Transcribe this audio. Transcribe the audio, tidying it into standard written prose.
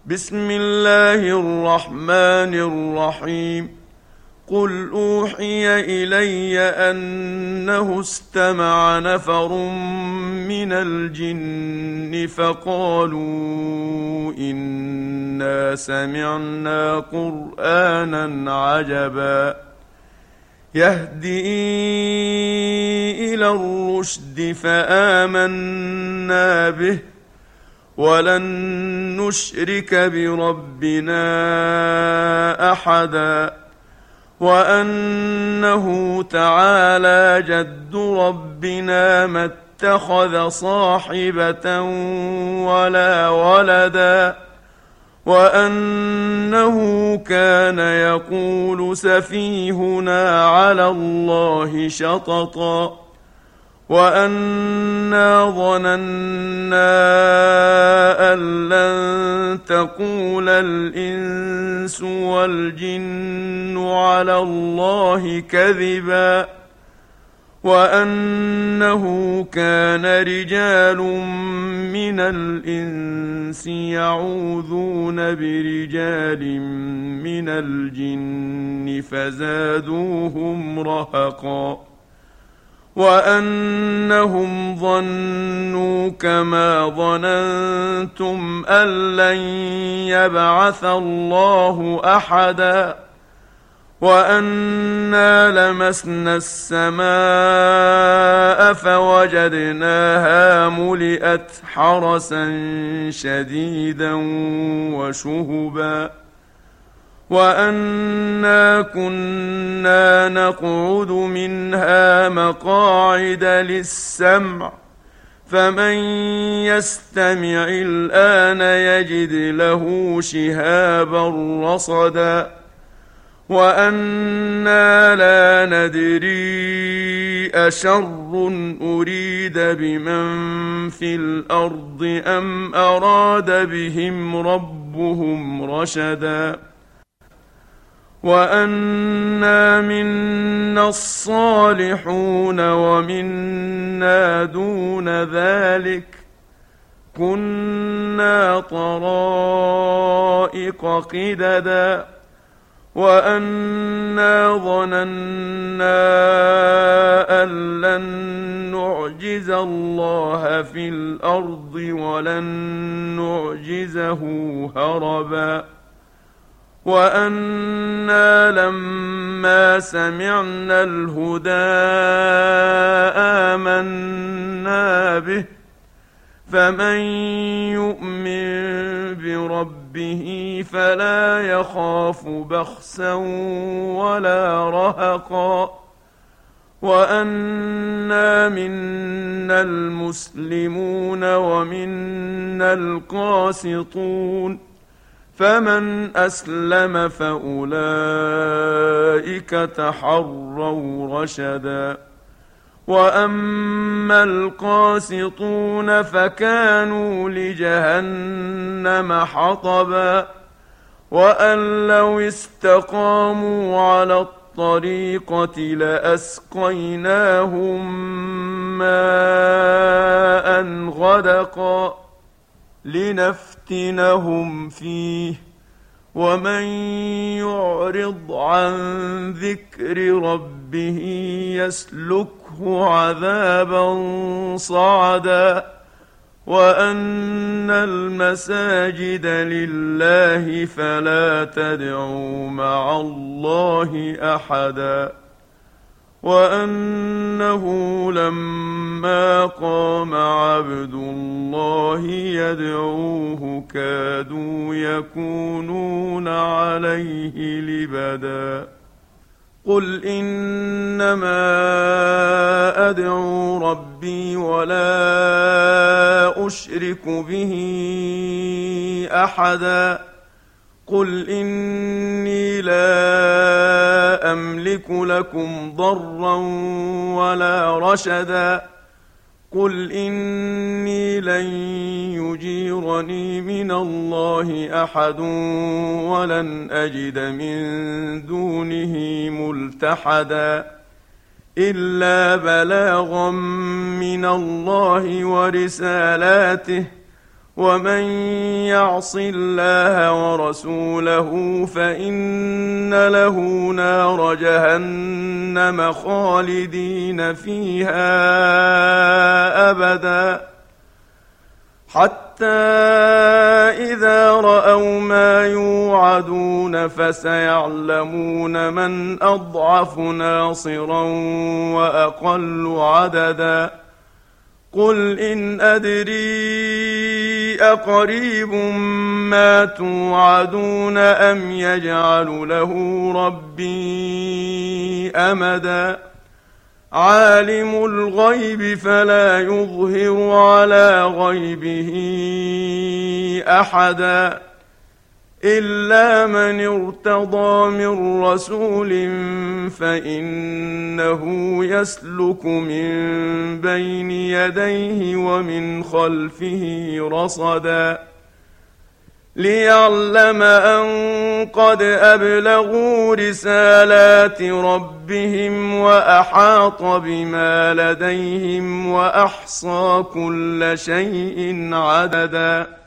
بسم الله الرحمن الرحيم. قل أوحي إلي أنه استمع نفر من الجن فقالوا إنا سمعنا قرآنا عجبا يهدي إلى الرشد فآمنا به ولن نشرك بربنا أحدا وأنه تعالى جد ربنا ما اتخذ صاحبة ولا ولدا وأنه كان يقول سفيهنا على الله شططا وأنا ظننا أن لن تقول الإنس والجن على الله كذبا وأنه كان رجال من الإنس يعوذون برجال من الجن فزادوهم رهقا وأنهم ظنوا كما ظننتم أن لن يبعث الله أحدا وأنا لمسنا السماء فوجدناها ملئت حرسا شديدا وشهبا وأنا كنا نقعد منها مقاعد للسمع فمن يستمع الآن يجد له شهابا رصدا وأنا لا ندري أشر أريد بمن في الأرض أم أراد بهم ربهم رشدا وأنا منا الصالحون ومنا دون ذلك كنا طرائق قددا وأنا ظننا أن لن نعجز الله في الأرض ولن نعجزه هربا وأنا لما سمعنا الهدى آمنا به فمن يؤمن بربه فلا يخاف بخسا ولا رهقا وأنا منا المسلمون ومنا القاسطون فمن أسلم فأولئك تحروا رشدا وأما القاسطون فكانوا لجهنم حطبا وأن لو استقاموا على الطريقة لأسقيناهم ماء غدقا لنفتنهم فيه ومن يعرض عن ذكر ربه يسلكه عذابا صعدا وأن المساجد لله فلا تدعوا مع الله أحدا وأنه لما قام عبد الله يدعوه كادوا يكونون عليه لبدا قل إنما أدعو ربي ولا أشرك به أحدا قل إني لا أملك لكم ضرا ولا رشدا قل إني لن يجيرني من الله أحد ولن أجد من دونه ملتحدا إلا بلاغا من الله ورسالاته ومن يعص الله ورسوله فإن له نار جهنم خالدين فيها أبدا حتى إذا رأوا ما يوعدون فسيعلمون من أضعف ناصرا وأقل عددا قل إن أدري أقريب ما توعدون أم يجعل له ربي أمدا عالم الغيب فلا يظهر على غيبه أحدا إلا من ارتضى من رسول فإنه يسلك من بين يديه ومن خلفه رصدا ليعلم أن قد أبلغوا رسالات ربهم وأحاط بما لديهم وأحصى كل شيء عددا